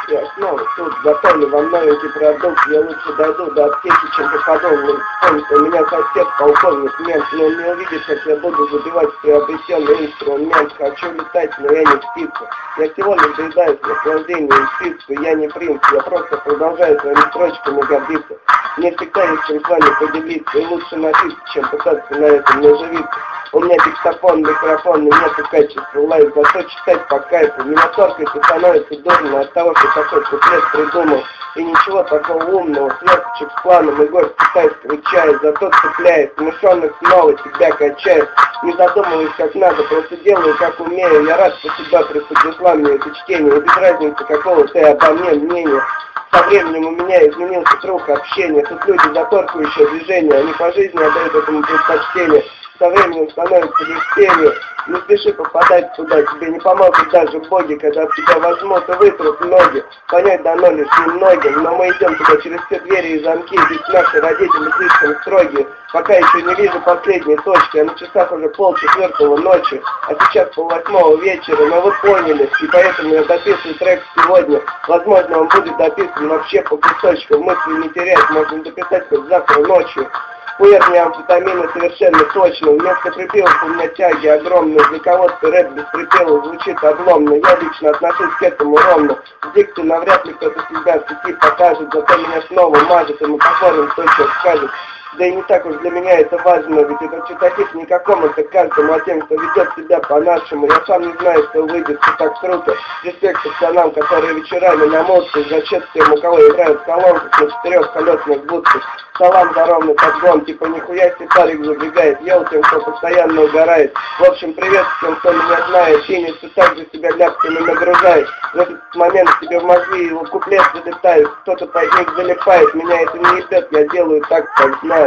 качестве основы. Тут готовлю во многих продуктах, я лучше дойду до аптеки, чем попаду в помните, у меня сосед полковник мент, но он не увидит, как я буду забивать приобретенный инструмент. Хочу летать, но я не птица. Я всего лишь доедаюсь наслаждение и птицу. Я не принц, я просто продолжаю своими строчками гордиться. Мне всегда есть чем с вами поделиться, и лучше напиться, чем пытаться на этом наживиться. У меня диктофон, микрофон, и нету качества лайв, зато читать по кайфу. Меня торкает и становится дурно от того, что такой куплет придумал. И ничего такого умного, сверточек с планом и горсть китайского чая. Зато цепляет, смешанных снова тебя качает. Не задумываясь как надо, просто делаю как умею. Я рад, что тебя преподнесла мне это чтение. И без разницы, какого ты обо мне мнения. Со временем у меня изменился круг общения. Тут люди заторкающие движения, они по жизни отдают этому предпочтение. Со временем становится легче. Не спеши попадать туда, тебе не помогут даже боги, когда тебя возьмут и вытрут ноги. Понять дано лишь немногим, но мы идем туда через все двери и замки, ведь наши родители слишком строгие. Пока еще не вижу последней точки, а на часах уже 3:30 ночи, а сейчас 7:30 вечера, но вы поняли, и поэтому я дописываю трек сегодня. Возможно, он будет дописан вообще по кусочкам, мысли не терять, можно дописать хоть завтра ночью. Хуерни амфетамины совершенно точно. Вместо припевов у меня тяги огромные. Для кого-то рэп без припевов звучит обломно. Я лично отношусь к этому ровно. В дикции навряд ли кто-то себя в сети покажет. Зато меня снова мажет, и мы посмотрим, кто что скажет. Да и не так уж для меня это важно, ведь это читатель не какому-то каждому, а тем, кто ведет себя по-нашему. Я сам не знаю, что выйдет, что так круто. Респект пацанам, которые вечерами на мозге, зачет тем, у кого играют в колонках на 4-колесных будках. Салам за ровный подгон, типа нихуя себе парик забегает, ел тем, кто постоянно угорает. В общем, привет всем, кто меня знает, Финис, ты также себя ляпками нагружает. В этот момент тебе в мозги его куплет залетает, кто-то под них залипает, меня это не ебет, я делаю так, как знаю.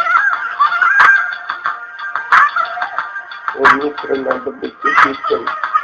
У микро надо быть чистым.